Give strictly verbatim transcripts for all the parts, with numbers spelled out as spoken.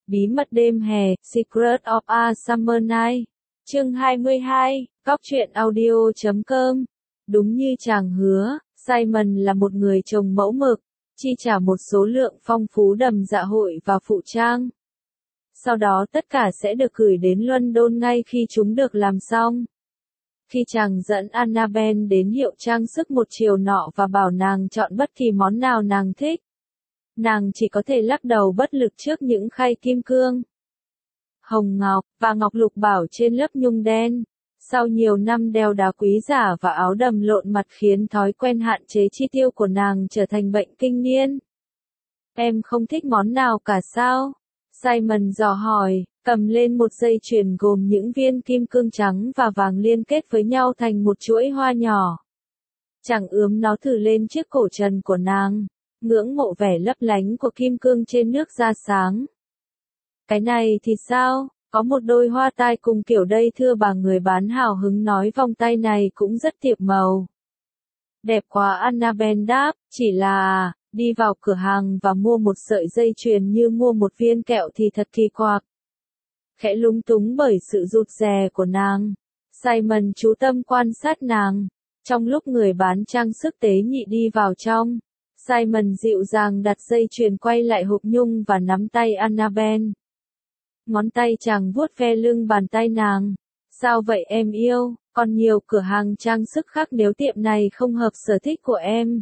Bí mật đêm hè, Secret of a Summer Night. Chương hai mươi hai, Cóc truyện audio chấm com. Đúng như chàng hứa, Simon là một người chồng mẫu mực, chi trả một số lượng phong phú đầm dạ hội và phụ trang. Sau đó tất cả sẽ được gửi đến London ngay khi chúng được làm xong. Khi chàng dẫn Annabelle đến hiệu trang sức một chiều nọ và bảo nàng chọn bất kỳ món nào nàng thích, nàng chỉ có thể lắc đầu bất lực trước những khay kim cương, hồng ngọc và ngọc lục bảo trên lớp nhung đen. Sau nhiều năm đeo đá quý giả và áo đầm lộn mặt khiến thói quen hạn chế chi tiêu của nàng trở thành bệnh kinh niên. Em không thích món nào cả sao? Simon dò hỏi, cầm lên một dây chuyền gồm những viên kim cương trắng và vàng liên kết với nhau thành một chuỗi hoa nhỏ. Chàng ướm nó thử lên chiếc cổ trần của nàng, ngưỡng mộ vẻ lấp lánh của kim cương trên nước da sáng. Cái này thì sao? Có một đôi hoa tai cùng kiểu đây thưa bà, người bán hào hứng nói, vòng tay này cũng rất tiệp màu. Đẹp quá, Annabelle đáp, chỉ là, đi vào cửa hàng và mua một sợi dây chuyền như mua một viên kẹo thì thật kỳ quặc. Khẽ lúng túng bởi sự rụt rè của nàng, Simon chú tâm quan sát nàng. Trong lúc người bán trang sức tế nhị đi vào trong, Simon dịu dàng đặt dây chuyền quay lại hộp nhung và nắm tay Annabelle. Ngón tay chàng vuốt ve lưng bàn tay nàng. Sao vậy em yêu, còn nhiều cửa hàng trang sức khác nếu tiệm này không hợp sở thích của em.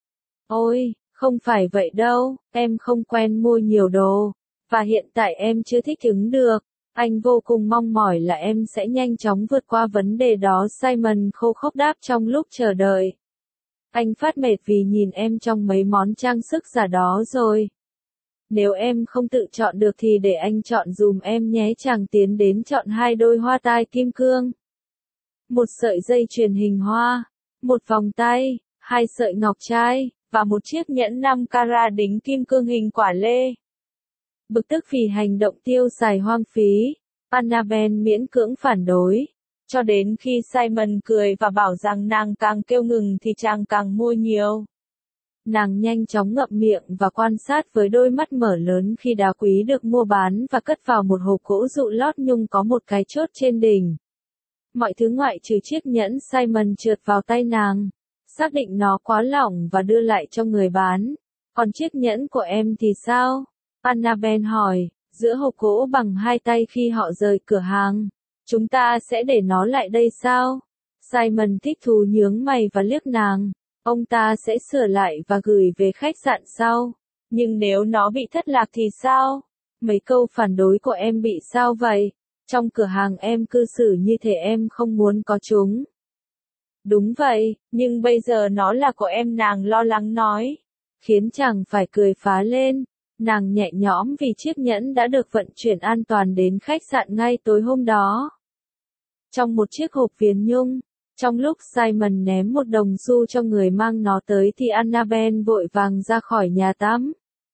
Ôi, không phải vậy đâu, em không quen mua nhiều đồ, và hiện tại em chưa thích ứng được. Anh vô cùng mong mỏi là em sẽ nhanh chóng vượt qua vấn đề đó, Simon khô khốc đáp trong lúc chờ đợi. Anh phát mệt vì nhìn em trong mấy món trang sức giả đó rồi. Nếu em không tự chọn được thì để anh chọn dùm em nhé. Chàng tiến đến chọn hai đôi hoa tai kim cương, một sợi dây chuyền hình hoa, một vòng tay, hai sợi ngọc trai, và một chiếc nhẫn năm carat đính kim cương hình quả lê. Bực tức vì hành động tiêu xài hoang phí, Annabelle miễn cưỡng phản đối, cho đến khi Simon cười và bảo rằng nàng càng kêu ngừng thì chàng càng mua nhiều. Nàng nhanh chóng ngậm miệng và quan sát với đôi mắt mở lớn khi đá quý được mua bán và cất vào một hộp gỗ dụ lót nhung có một cái chốt trên đỉnh. Mọi thứ ngoại trừ chiếc nhẫn Simon trượt vào tay nàng, xác định nó quá lỏng và đưa lại cho người bán. Còn chiếc nhẫn của em thì sao? Annabelle hỏi, giữa hộp gỗ bằng hai tay khi họ rời cửa hàng. Chúng ta sẽ để nó lại đây sao? Simon thích thú nhướng mày và liếc nàng. Ông ta sẽ sửa lại và gửi về khách sạn sau. Nhưng nếu nó bị thất lạc thì sao? Mấy câu phản đối của em bị sao vậy? Trong cửa hàng em cư xử như thể em không muốn có chúng. Đúng vậy, nhưng bây giờ nó là của em, nàng lo lắng nói. Khiến chàng phải cười phá lên. Nàng nhẹ nhõm vì chiếc nhẫn đã được vận chuyển an toàn đến khách sạn ngay tối hôm đó. Trong một chiếc hộp viền nhung. Trong lúc Simon ném một đồng xu cho người mang nó tới thì Annabelle vội vàng ra khỏi nhà tắm,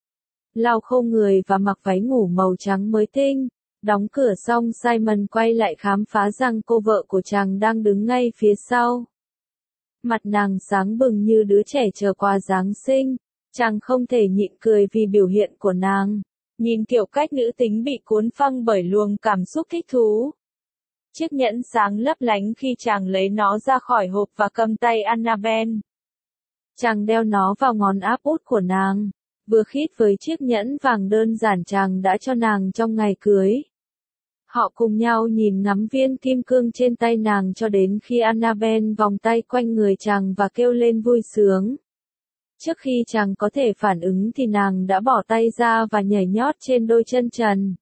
lau khô người và mặc váy ngủ màu trắng mới tinh. Đóng cửa xong, Simon quay lại khám phá rằng cô vợ của chàng đang đứng ngay phía sau. Mặt nàng sáng bừng như đứa trẻ chờ quà Giáng sinh. Chàng không thể nhịn cười vì biểu hiện của nàng. Nhìn kiểu cách nữ tính bị cuốn phăng bởi luồng cảm xúc thích thú. Chiếc nhẫn sáng lấp lánh khi chàng lấy nó ra khỏi hộp và cầm tay Annabelle. Chàng đeo nó vào ngón áp út của nàng, vừa khít với chiếc nhẫn vàng đơn giản chàng đã cho nàng trong ngày cưới. Họ cùng nhau nhìn ngắm viên kim cương trên tay nàng cho đến khi Annabelle vòng tay quanh người chàng và kêu lên vui sướng. Trước khi chàng có thể phản ứng thì nàng đã bỏ tay ra và nhảy nhót trên đôi chân trần.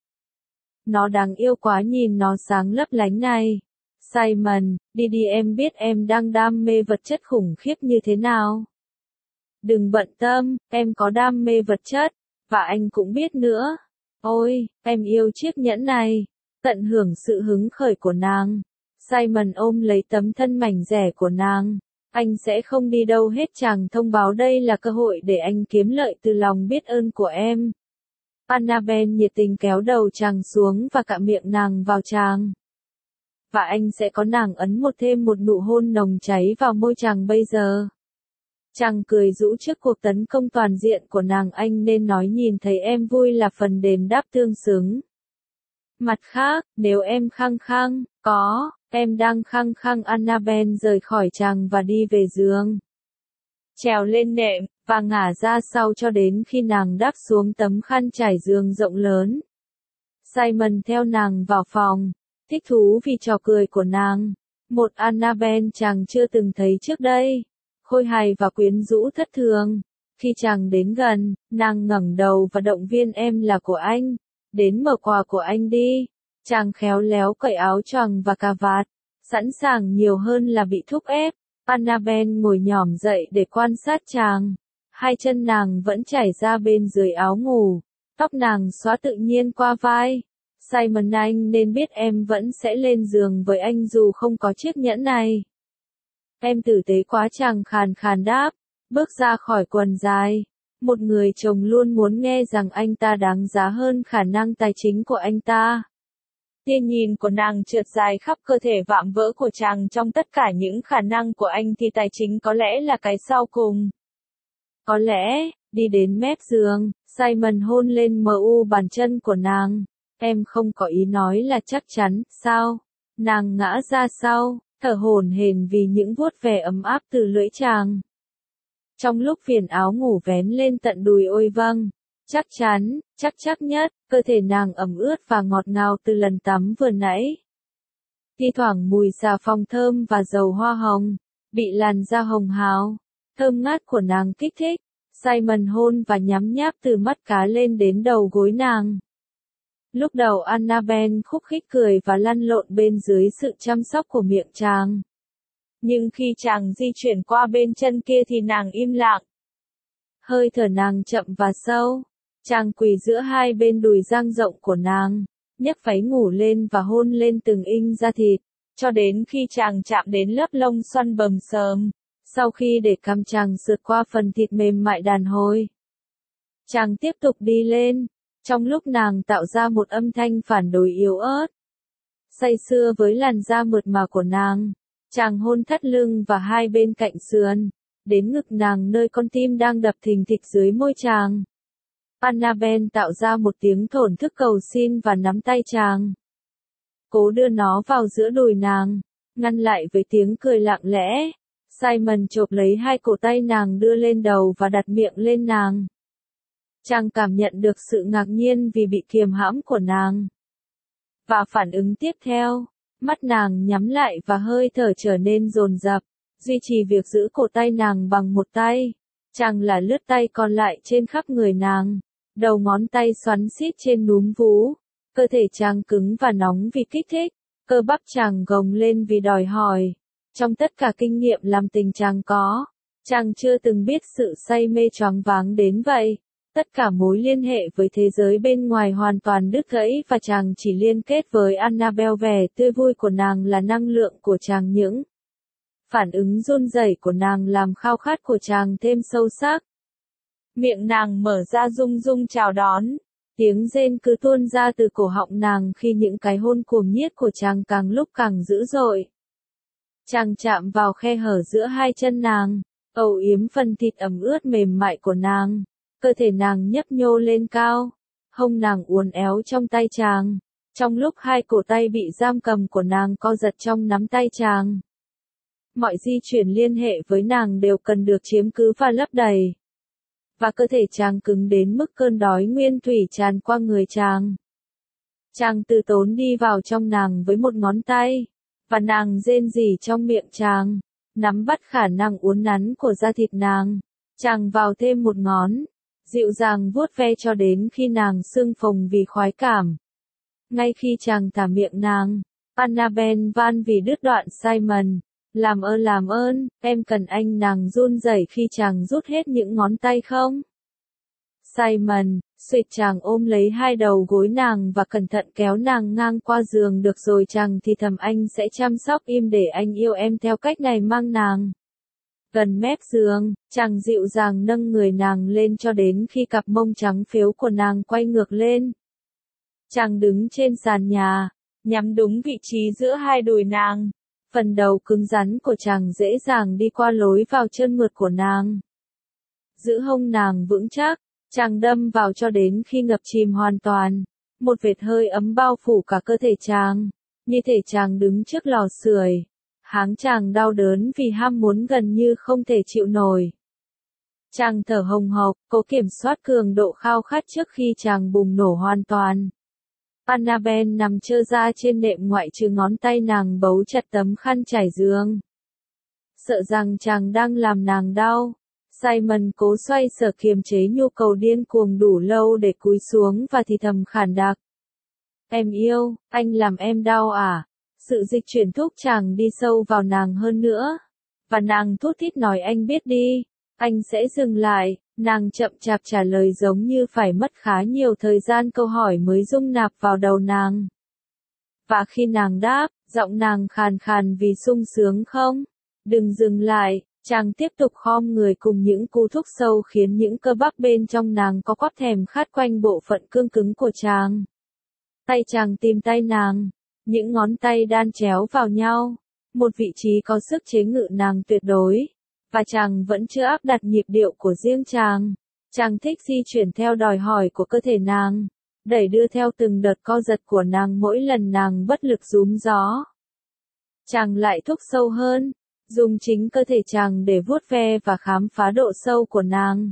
Nó đáng yêu quá, nhìn nó sáng lấp lánh này. Simon, đi đi, em biết em đang đam mê vật chất khủng khiếp như thế nào. Đừng bận tâm, em có đam mê vật chất, và anh cũng biết nữa. Ôi, em yêu chiếc nhẫn này. Tận hưởng sự hứng khởi của nàng, Simon ôm lấy tấm thân mảnh dẻ của nàng. Anh sẽ không đi đâu hết, chàng thông báo, đây là cơ hội để anh kiếm lợi từ lòng biết ơn của em. Annabelle nhiệt tình kéo đầu chàng xuống và cạ miệng nàng vào chàng. Và anh sẽ có nàng ấn một thêm một nụ hôn nồng cháy vào môi chàng bây giờ. Chàng cười rũ trước cuộc tấn công toàn diện của nàng, anh nên nói nhìn thấy em vui là phần đền đáp tương xứng. Mặt khác, nếu em khăng khăng, có, em đang khăng khăng. Annabelle rời khỏi chàng và đi về giường. Trèo lên nệm, và ngả ra sau cho đến khi nàng đáp xuống tấm khăn trải giường rộng lớn. Simon theo nàng vào phòng, thích thú vì trò cười của nàng. Một Annabelle chàng chưa từng thấy trước đây, khôi hài và quyến rũ thất thường. Khi chàng đến gần, nàng ngẩng đầu và động viên em là của anh, đến mở quà của anh đi. Chàng khéo léo cởi áo choàng và cà vạt, sẵn sàng nhiều hơn là bị thúc ép. Annabelle ngồi nhỏm dậy để quan sát chàng. Hai chân nàng vẫn chảy ra bên dưới áo ngủ, tóc nàng xóa tự nhiên qua vai. Simon, anh nên biết em vẫn sẽ lên giường với anh dù không có chiếc nhẫn này. Em tử tế quá, chàng khàn khàn đáp, bước ra khỏi quần dài. Một người chồng luôn muốn nghe rằng anh ta đáng giá hơn khả năng tài chính của anh ta. Tia nhìn của nàng trượt dài khắp cơ thể vạm vỡ của chàng. Trong tất cả những khả năng của anh thì tài chính có lẽ là cái sau cùng. Có lẽ, đi đến mép giường, Simon hôn lên mờ u bàn chân của nàng. Em không có ý nói là chắc chắn, sao? Nàng ngã ra sau, thở hổn hển vì những vuốt ve ấm áp từ lưỡi chàng. Trong lúc viền áo ngủ vén lên tận đùi, ôi vâng, chắc chắn, chắc chắc nhất, cơ thể nàng ẩm ướt và ngọt ngào từ lần tắm vừa nãy. Thi thoảng mùi xà phòng thơm và dầu hoa hồng, bị làn da hồng hào, thơm ngát của nàng kích thích. Simon hôn và nhắm nháp từ mắt cá lên đến đầu gối nàng. Lúc đầu Annabelle khúc khích cười và lăn lộn bên dưới sự chăm sóc của miệng chàng. Nhưng khi chàng di chuyển qua bên chân kia thì nàng im lặng. Hơi thở nàng chậm và sâu. Chàng quỳ giữa hai bên đùi dang rộng của nàng, nhấc váy ngủ lên và hôn lên từng inch da thịt, cho đến khi chàng chạm đến lớp lông xoăn bầm xờm. Sau khi để cằm chàng sượt qua phần thịt mềm mại đàn hồi, chàng tiếp tục đi lên, trong lúc nàng tạo ra một âm thanh phản đối yếu ớt. Say sưa với làn da mượt mà của nàng, chàng hôn thắt lưng và hai bên cạnh sườn, đến ngực nàng nơi con tim đang đập thình thịch dưới môi chàng. Annabelle tạo ra một tiếng thổn thức cầu xin và nắm tay chàng, cố đưa nó vào giữa đùi nàng, ngăn lại với tiếng cười lặng lẽ. Simon chộp lấy hai cổ tay nàng đưa lên đầu và đặt miệng lên nàng. Chàng cảm nhận được sự ngạc nhiên vì bị kiềm hãm của nàng. Và phản ứng tiếp theo, mắt nàng nhắm lại và hơi thở trở nên dồn dập, duy trì việc giữ cổ tay nàng bằng một tay. Chàng là lướt tay còn lại trên khắp người nàng, đầu ngón tay xoắn xít trên núm vú. Cơ thể chàng cứng và nóng vì kích thích, cơ bắp chàng gồng lên vì đòi hỏi. Trong tất cả kinh nghiệm làm tình chàng có, chàng chưa từng biết sự say mê choáng váng đến vậy. Tất cả mối liên hệ với thế giới bên ngoài hoàn toàn đứt gãy và chàng chỉ liên kết với Annabelle. Vẻ tươi vui của nàng là năng lượng của chàng, những phản ứng run rẩy của nàng làm khao khát của chàng thêm sâu sắc. Miệng nàng mở ra rung rung chào đón, tiếng rên cứ tuôn ra từ cổ họng nàng khi những cái hôn cuồng nhiệt của chàng càng lúc càng dữ dội. Chàng chạm vào khe hở giữa hai chân nàng, âu yếm phần thịt ẩm ướt mềm mại của nàng. Cơ thể nàng nhấp nhô lên cao, hông nàng uốn éo trong tay chàng, trong lúc hai cổ tay bị giam cầm của nàng co giật trong nắm tay chàng. Mọi di chuyển liên hệ với nàng đều cần được chiếm cứ và lấp đầy. Và cơ thể chàng cứng đến mức cơn đói nguyên thủy tràn qua người chàng. Chàng từ tốn đi vào trong nàng với một ngón tay, và nàng rên rỉ trong miệng chàng, nắm bắt khả năng uốn nắn của da thịt nàng. Chàng vào thêm một ngón, dịu dàng vuốt ve cho đến khi nàng sưng phồng vì khoái cảm. Ngay khi chàng thả miệng nàng, Annabelle van vì đứt đoạn. Simon, làm ơn làm ơn, em cần anh. Nàng run rẩy khi chàng rút hết những ngón tay không? Simon, suýt, chàng ôm lấy hai đầu gối nàng và cẩn thận kéo nàng ngang qua giường. Được rồi, chàng thì thầm, anh sẽ chăm sóc im để anh yêu em theo cách này. Mang nàng gần mép giường, chàng dịu dàng nâng người nàng lên cho đến khi cặp mông trắng phếu của nàng quay ngược lên. Chàng đứng trên sàn nhà, nhắm đúng vị trí giữa hai đùi nàng. Phần đầu cứng rắn của chàng dễ dàng đi qua lối vào chân mượt của nàng. giữ hông nàng vững chắc, chàng đâm vào cho đến khi ngập chìm hoàn toàn. Một vệt hơi ấm bao phủ cả cơ thể chàng, như thể chàng đứng trước lò sưởi. Háng chàng đau đớn vì ham muốn gần như không thể chịu nổi. Chàng thở hồng hộc, cố kiểm soát cường độ khao khát trước khi chàng bùng nổ hoàn toàn. Annabelle nằm trơ ra trên nệm ngoại trừ ngón tay nàng bấu chặt tấm khăn trải giường. Sợ rằng chàng đang làm nàng đau, Simon cố xoay sở kiềm chế nhu cầu điên cuồng đủ lâu để cúi xuống và thì thầm khản đặc. Em yêu, anh làm em đau à? Sự dịch chuyển thúc chàng đi sâu vào nàng hơn nữa. Và nàng thút thít nói anh biết đi, anh sẽ dừng lại. Nàng chậm chạp trả lời giống như phải mất khá nhiều thời gian câu hỏi mới dung nạp vào đầu nàng. Và khi nàng đáp, giọng nàng khàn khàn vì sung sướng không? Đừng dừng lại, chàng tiếp tục khom người cùng những cú thúc sâu khiến những cơ bắp bên trong nàng có quắp thèm khát quanh bộ phận cương cứng của chàng. Tay chàng tìm tay nàng, những ngón tay đan chéo vào nhau, một vị trí có sức chế ngự nàng tuyệt đối. Và chàng vẫn chưa áp đặt nhịp điệu của riêng chàng. Chàng thích di chuyển theo đòi hỏi của cơ thể nàng, đẩy đưa theo từng đợt co giật của nàng mỗi lần nàng bất lực rúm gió. Chàng lại thúc sâu hơn, dùng chính cơ thể chàng để vuốt ve và khám phá độ sâu của nàng.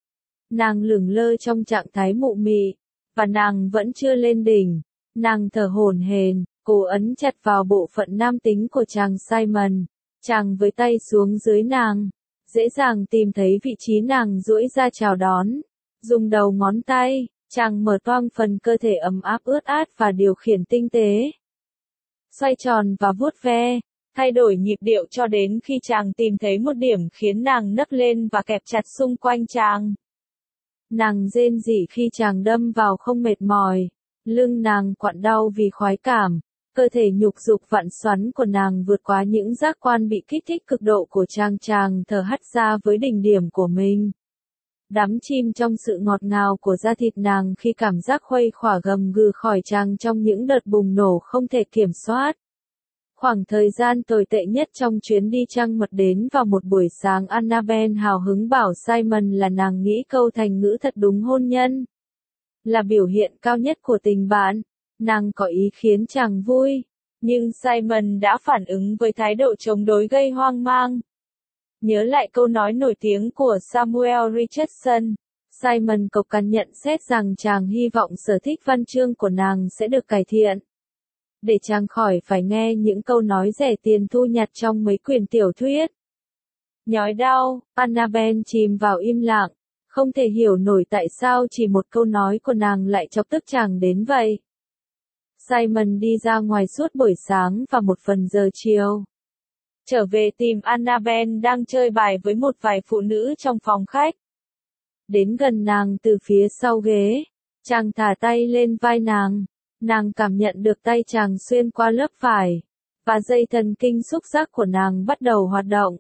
Nàng lửng lơ trong trạng thái mụ mị, và nàng vẫn chưa lên đỉnh. Nàng thở hổn hển, cố ấn chặt vào bộ phận nam tính của chàng Simon. Chàng với tay xuống dưới nàng, dễ dàng tìm thấy vị trí nàng duỗi ra chào đón. Dùng đầu ngón tay, chàng mở toang phần cơ thể ấm áp ướt át và điều khiển tinh tế. Xoay tròn và vuốt ve, thay đổi nhịp điệu cho đến khi chàng tìm thấy một điểm khiến nàng nấc lên và kẹp chặt xung quanh chàng. Nàng rên rỉ khi chàng đâm vào không mệt mỏi, lưng nàng quặn đau vì khoái cảm. Cơ thể nhục dục vặn xoắn của nàng vượt quá những giác quan bị kích thích cực độ của chàng chàng thở hắt ra với đỉnh điểm của mình. Đắm chìm trong sự ngọt ngào của da thịt nàng khi cảm giác khuây khỏa gầm gừ khỏi chàng trong những đợt bùng nổ không thể kiểm soát. Khoảng thời gian tồi tệ nhất trong chuyến đi trăng mật đến vào một buổi sáng Annabelle hào hứng bảo Simon là nàng nghĩ câu thành ngữ thật đúng hôn nhân. Là biểu hiện cao nhất của tình bạn. Nàng có ý khiến chàng vui, nhưng Simon đã phản ứng với thái độ chống đối gây hoang mang. Nhớ lại câu nói nổi tiếng của Samuel Richardson, Simon cộc cằn nhận xét rằng chàng hy vọng sở thích văn chương của nàng sẽ được cải thiện. Để chàng khỏi phải nghe những câu nói rẻ tiền thu nhặt trong mấy quyển tiểu thuyết. Nhói đau, Annabelle chìm vào im lặng, không thể hiểu nổi tại sao chỉ một câu nói của nàng lại chọc tức chàng đến vậy. Simon đi ra ngoài suốt buổi sáng và một phần giờ chiều. Trở về tìm Annabelle đang chơi bài với một vài phụ nữ trong phòng khách. Đến gần nàng từ phía sau ghế, chàng thả tay lên vai nàng. Nàng cảm nhận được tay chàng xuyên qua lớp vải, và dây thần kinh xúc giác của nàng bắt đầu hoạt động.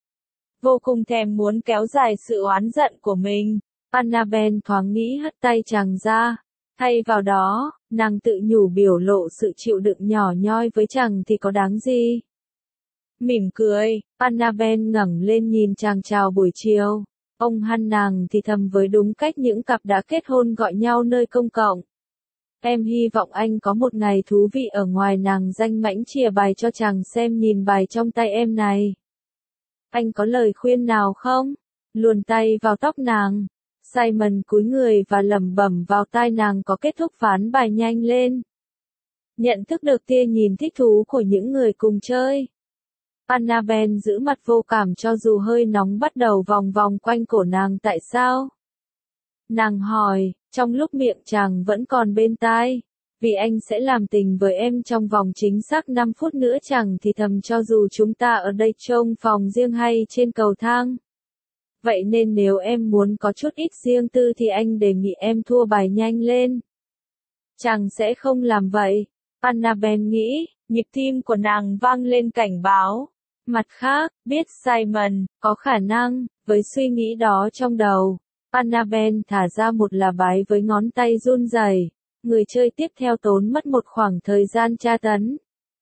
Vô cùng thèm muốn kéo dài sự oán giận của mình, Annabelle thoáng nghĩ hất tay chàng ra. Thay vào đó, nàng tự nhủ biểu lộ sự chịu đựng nhỏ nhoi với chàng thì có đáng gì. Mỉm cười, Annabelle ngẩng lên nhìn chàng chào buổi chiều. Ông hằn nàng thì thầm với đúng cách những cặp đã kết hôn gọi nhau nơi công cộng. Em hy vọng anh có một ngày thú vị ở ngoài. Nàng danh mãnh chìa bài cho chàng xem nhìn bài trong tay em này. Anh có lời khuyên nào không? Luồn tay vào tóc nàng. Simon cúi người và lẩm bẩm vào tai nàng có kết thúc ván bài nhanh lên. Nhận thức được tia nhìn thích thú của những người cùng chơi. Annabelle giữ mặt vô cảm cho dù hơi nóng bắt đầu vòng vòng quanh cổ nàng. Tại sao? Nàng hỏi, trong lúc miệng chàng vẫn còn bên tai. Vì anh sẽ làm tình với em trong vòng chính xác năm phút nữa. Chàng thì thầm cho dù chúng ta ở đây trông phòng riêng hay trên cầu thang. Vậy nên nếu em muốn có chút ít riêng tư thì anh đề nghị em thua bài nhanh lên. Chàng sẽ không làm vậy. Annabelle nghĩ, nhịp tim của nàng vang lên cảnh báo. Mặt khác, biết Simon, có khả năng, với suy nghĩ đó trong đầu, Annabelle thả ra một là bái với ngón tay run rẩy. Người chơi tiếp theo tốn mất một khoảng thời gian tra tấn.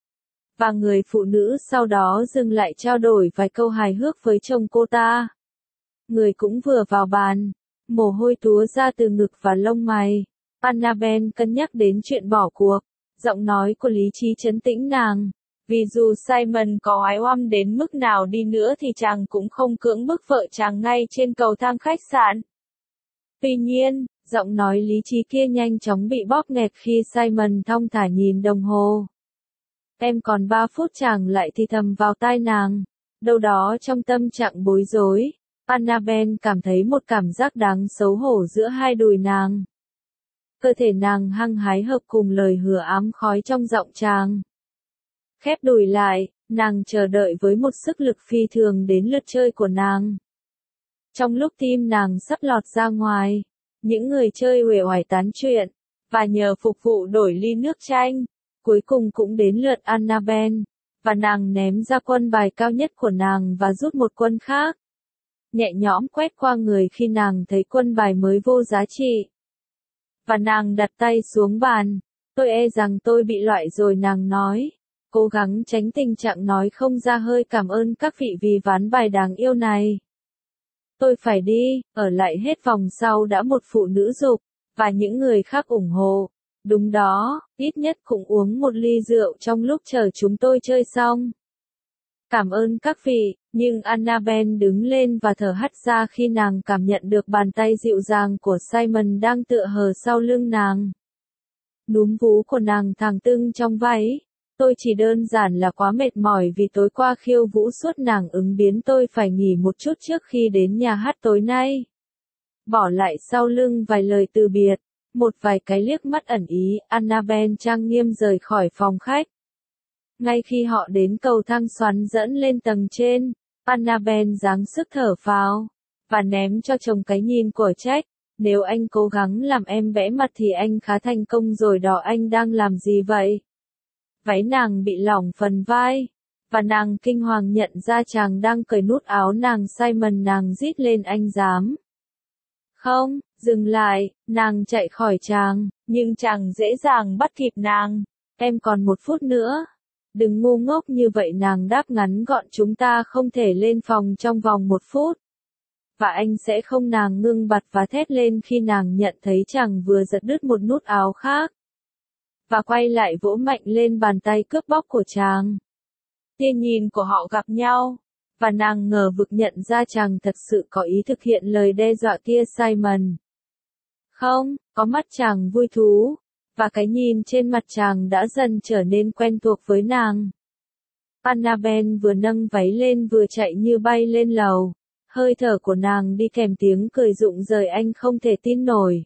Và người phụ nữ sau đó dừng lại trao đổi vài câu hài hước với chồng cô ta. người cũng vừa vào bàn. Mồ hôi túa ra từ ngực và lông mày. Annabelle cân nhắc đến chuyện bỏ cuộc. Giọng nói của lý trí trấn tĩnh nàng. Vì dù Simon có oái oăm đến mức nào đi nữa thì chàng cũng không cưỡng bức vợ chàng ngay trên cầu thang khách sạn. Tuy nhiên, giọng nói lý trí kia nhanh chóng bị bóp nghẹt khi Simon thong thả nhìn đồng hồ. Em còn ba phút, chàng lại thì thầm vào tai nàng. Đâu đó trong tâm trạng bối rối, Annabelle cảm thấy một cảm giác đáng xấu hổ giữa hai đùi nàng. Cơ thể nàng hăng hái hợp cùng lời hứa ám khói trong giọng chàng. Khép đùi lại, nàng chờ đợi với một sức lực phi thường đến lượt chơi của nàng. Trong lúc tim nàng sắp lọt ra ngoài, những người chơi uể oải tán chuyện, và nhờ phục vụ đổi ly nước chanh, cuối cùng cũng đến lượt Annabelle, và nàng ném ra quân bài cao nhất của nàng và rút một quân khác. Nhẹ nhõm quét qua người khi nàng thấy quân bài mới vô giá trị. Và nàng đặt tay xuống bàn. Tôi e rằng tôi bị loại rồi, nàng nói. Cố gắng tránh tình trạng nói không ra hơi cảm ơn các vị vì ván bài đáng yêu này. Tôi phải đi, ở lại hết vòng sau đã một phụ nữ dục, và những người khác ủng hộ. Đúng đó, ít nhất cũng uống một ly rượu trong lúc chờ chúng tôi chơi xong. Cảm ơn các vị, nhưng Annabelle đứng lên và thở hắt ra khi nàng cảm nhận được bàn tay dịu dàng của Simon đang tựa hờ sau lưng nàng. Núm vú của nàng thẳng tưng trong váy. Tôi chỉ đơn giản là quá mệt mỏi vì tối qua khiêu vũ suốt, nàng ứng biến, tôi phải nghỉ một chút trước khi đến nhà hát tối nay. Bỏ lại sau lưng vài lời từ biệt, một vài cái liếc mắt ẩn ý, Annabelle trang nghiêm rời khỏi phòng khách. Ngay khi họ đến cầu thang xoắn dẫn lên tầng trên, Annabelle giáng sức thở phào, và ném cho chồng cái nhìn của trách. Nếu anh cố gắng làm em bẽ mặt thì anh khá thành công rồi đó. Anh đang làm gì vậy? Váy nàng bị lỏng phần vai, và nàng kinh hoàng nhận ra chàng đang cởi nút áo nàng. Simon, nàng rít lên, anh dám. Không, dừng lại, nàng chạy khỏi chàng, nhưng chàng dễ dàng bắt kịp nàng. Em còn một phút nữa. Đừng ngu ngốc như vậy, nàng đáp ngắn gọn, chúng ta không thể lên phòng trong vòng một phút. Và anh sẽ không. Nàng ngưng bặt và thét lên khi nàng nhận thấy chàng vừa giật đứt một nút áo khác. Và quay lại vỗ mạnh lên bàn tay cướp bóc của chàng. Tia nhìn của họ gặp nhau, và nàng ngờ vực nhận ra chàng thật sự có ý thực hiện lời đe dọa kia. Simon. Không, có mắt chàng vui thú, và cái nhìn trên mặt chàng đã dần trở nên quen thuộc với nàng. Annabelle vừa nâng váy lên vừa chạy như bay lên lầu. Hơi thở của nàng đi kèm tiếng cười rụng rời, anh không thể tin nổi.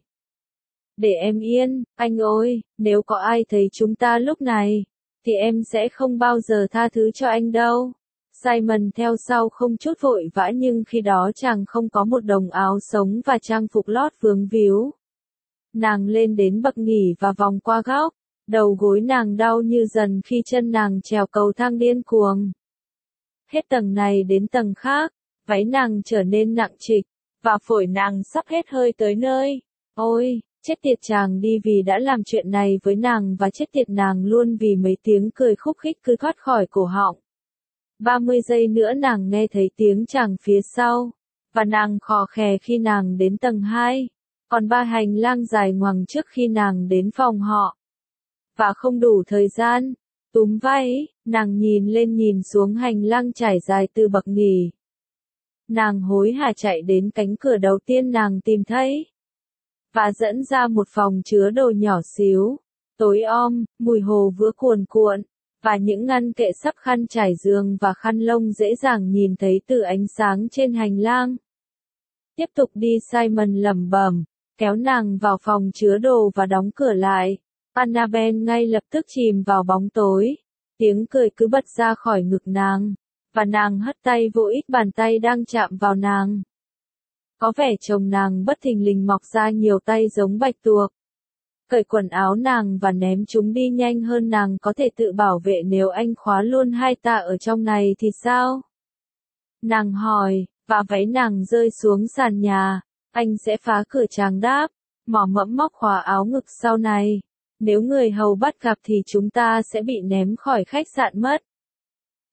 Để em yên, anh ơi, nếu có ai thấy chúng ta lúc này, thì em sẽ không bao giờ tha thứ cho anh đâu. Simon theo sau không chút vội vã, nhưng khi đó chàng không có một đồng áo sống và trang phục lót vướng víu. Nàng lên đến bậc nghỉ và vòng qua góc, đầu gối nàng đau như dần khi chân nàng trèo cầu thang điên cuồng. Hết tầng này đến tầng khác, váy nàng trở nên nặng trịch, và phổi nàng sắp hết hơi tới nơi. Ôi, chết tiệt, chàng đi vì đã làm chuyện này với nàng, và chết tiệt nàng luôn vì mấy tiếng cười khúc khích cứ thoát khỏi cổ họng. ba mươi giây nữa nàng nghe thấy tiếng chàng phía sau, và nàng khò khè khi nàng đến tầng hai, còn ba hành lang dài ngoằng trước khi nàng đến phòng họ. Và không đủ thời gian, túm váy, nàng nhìn lên nhìn xuống hành lang trải dài từ bậc nghỉ. Nàng hối hả chạy đến cánh cửa đầu tiên nàng tìm thấy, và dẫn ra một phòng chứa đồ nhỏ xíu, tối om, mùi hồ vữa cuồn cuộn, và những ngăn kệ sắp khăn trải giường và khăn lông dễ dàng nhìn thấy từ ánh sáng trên hành lang. Tiếp tục đi, Simon lẩm bẩm, kéo nàng vào phòng chứa đồ và đóng cửa lại. Annabelle ngay lập tức chìm vào bóng tối, tiếng cười cứ bật ra khỏi ngực nàng, và nàng hất tay vô ích bàn tay đang chạm vào nàng. Có vẻ chồng nàng bất thình lình mọc ra nhiều tay giống bạch tuộc. Cởi quần áo nàng và ném chúng đi nhanh hơn nàng có thể tự bảo vệ. Nếu anh khóa luôn hai ta ở trong này thì sao? Nàng hỏi, và váy nàng rơi xuống sàn nhà. Anh sẽ phá cửa, chàng đáp, mỏ mẫm móc khóa áo ngực sau này. Nếu người hầu bắt gặp thì chúng ta sẽ bị ném khỏi khách sạn mất.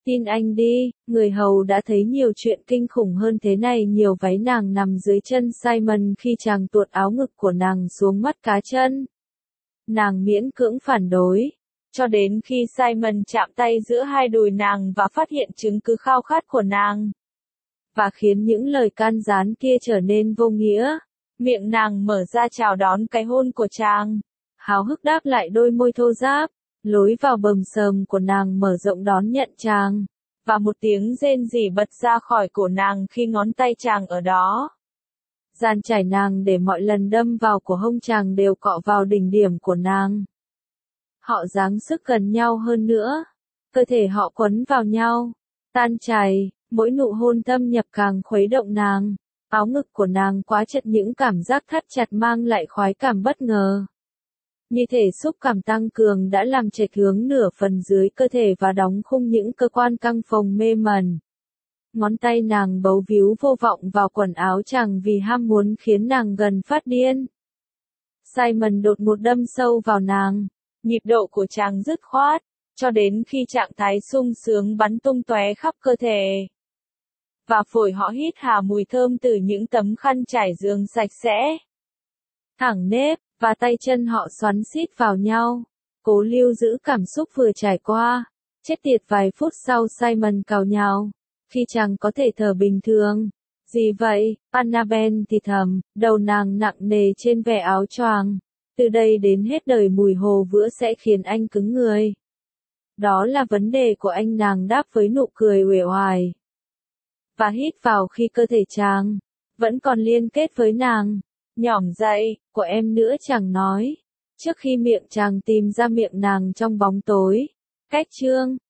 Tin anh đi, người hầu đã thấy nhiều chuyện kinh khủng hơn thế này. Nhiều váy nàng nằm dưới chân Simon khi chàng tuột áo ngực của nàng xuống mắt cá chân. Nàng miễn cưỡng phản đối, cho đến khi Simon chạm tay giữa hai đùi nàng và phát hiện chứng cứ khao khát của nàng. Và khiến những lời can gián kia trở nên vô nghĩa. Miệng nàng mở ra chào đón cái hôn của chàng. Háo hức đáp lại đôi môi thô ráp. Lối vào bầm sờm của nàng mở rộng đón nhận chàng. Và một tiếng rên rỉ bật ra khỏi cổ nàng khi ngón tay chàng ở đó. Dàn trải nàng để mọi lần đâm vào của hông chàng đều cọ vào đỉnh điểm của nàng. Họ giáng sức gần nhau hơn nữa. Cơ thể họ quấn vào nhau. Tan chảy, mỗi nụ hôn thâm nhập càng khuấy động nàng. Áo ngực của nàng quá chật, những cảm giác thắt chặt mang lại khoái cảm bất ngờ. Như thể xúc cảm tăng cường đã làm chệch hướng nửa phần dưới cơ thể và đóng khung những cơ quan căng phồng mê mẩn. Ngón tay nàng bấu víu vô vọng vào quần áo chàng vì ham muốn khiến nàng gần phát điên. Simon đột ngột đâm sâu vào nàng. Nhịp độ của chàng dứt khoát, cho đến khi trạng thái sung sướng bắn tung tóe khắp cơ thể. Và phổi họ hít hà mùi thơm từ những tấm khăn trải giường sạch sẽ. Thẳng nếp, và tay chân họ xoắn xít vào nhau. Cố lưu giữ cảm xúc vừa trải qua. Chết tiệt, vài phút sau Simon cào nhào. Khi chàng có thể thở bình thường. Gì vậy? Annabelle thì thầm, đầu nàng nặng nề trên vẻ áo choàng. Từ đây đến hết đời mùi hồ vữa sẽ khiến anh cứng người. Đó là vấn đề của anh, nàng đáp với nụ cười uể oải. Và hít vào khi cơ thể chàng vẫn còn liên kết với nàng. Nhỏm dậy, của em nữa, chàng nói. Trước khi miệng chàng tìm ra miệng nàng trong bóng tối. Cách chương